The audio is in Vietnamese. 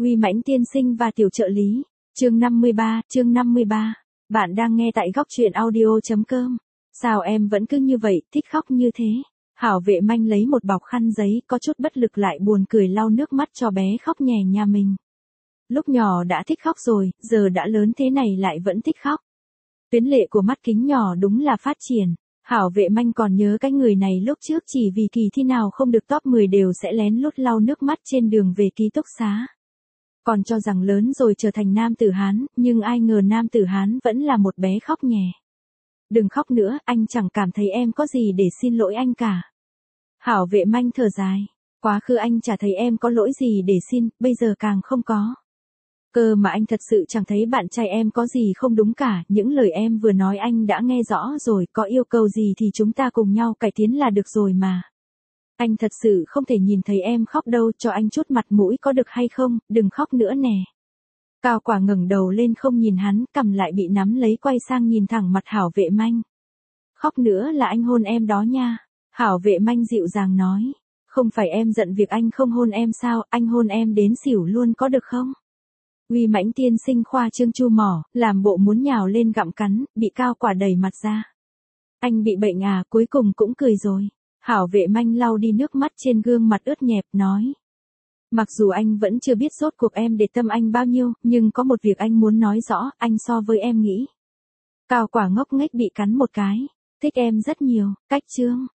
Uy Mãnh tiên sinh và tiểu trợ lý. Chương 53. Bạn đang nghe tại góc truyện audio.com. Sao em vẫn cứ như vậy, thích khóc như thế? Hảo Vệ Manh lấy một bọc khăn giấy, có chút bất lực lại buồn cười lau nước mắt cho bé khóc nhè nhà mình. Lúc nhỏ đã thích khóc rồi, giờ đã lớn thế này lại vẫn thích khóc. Tuyến lệ của mắt kính nhỏ đúng là phát triển. Hảo Vệ Manh còn nhớ cái người này lúc trước chỉ vì kỳ thi nào không được top 10 đều sẽ lén lút lau nước mắt trên đường về ký túc xá. Còn cho rằng lớn rồi trở thành nam tử Hán, nhưng ai ngờ nam tử Hán vẫn là một bé khóc nhè. Đừng khóc nữa, anh chẳng cảm thấy em có gì để xin lỗi anh cả. Hảo Vệ Manh thở dài. Quá khứ anh chả thấy em có lỗi gì để xin, bây giờ càng không có. Cơ mà anh thật sự chẳng thấy bạn trai em có gì không đúng cả, những lời em vừa nói anh đã nghe rõ rồi, có yêu cầu gì thì chúng ta cùng nhau cải tiến là được rồi mà. Anh thật sự không thể nhìn thấy em khóc đâu, cho anh chút mặt mũi có được hay không, đừng khóc nữa nè. Cao Quả ngẩng đầu lên không nhìn hắn, cằm lại bị nắm lấy quay sang nhìn thẳng mặt Hảo Vệ Manh. Khóc nữa là anh hôn em đó nha. Hảo Vệ Manh dịu dàng nói. Không phải em giận việc anh không hôn em sao, anh hôn em đến xỉu luôn có được không? Uy Mãnh tiên sinh khoa trương chu mỏ, làm bộ muốn nhào lên gặm cắn, bị Cao Quả đẩy mặt ra. Anh bị bệnh à, cuối cùng cũng cười rồi. Hảo Vệ Manh lau đi nước mắt trên gương mặt ướt nhẹp, nói. Mặc dù anh vẫn chưa biết rốt cuộc em để tâm anh bao nhiêu, nhưng có một việc anh muốn nói rõ, anh so với em nghĩ. Cao Quả ngốc nghếch bị cắn một cái. Thích em rất nhiều, cách chương.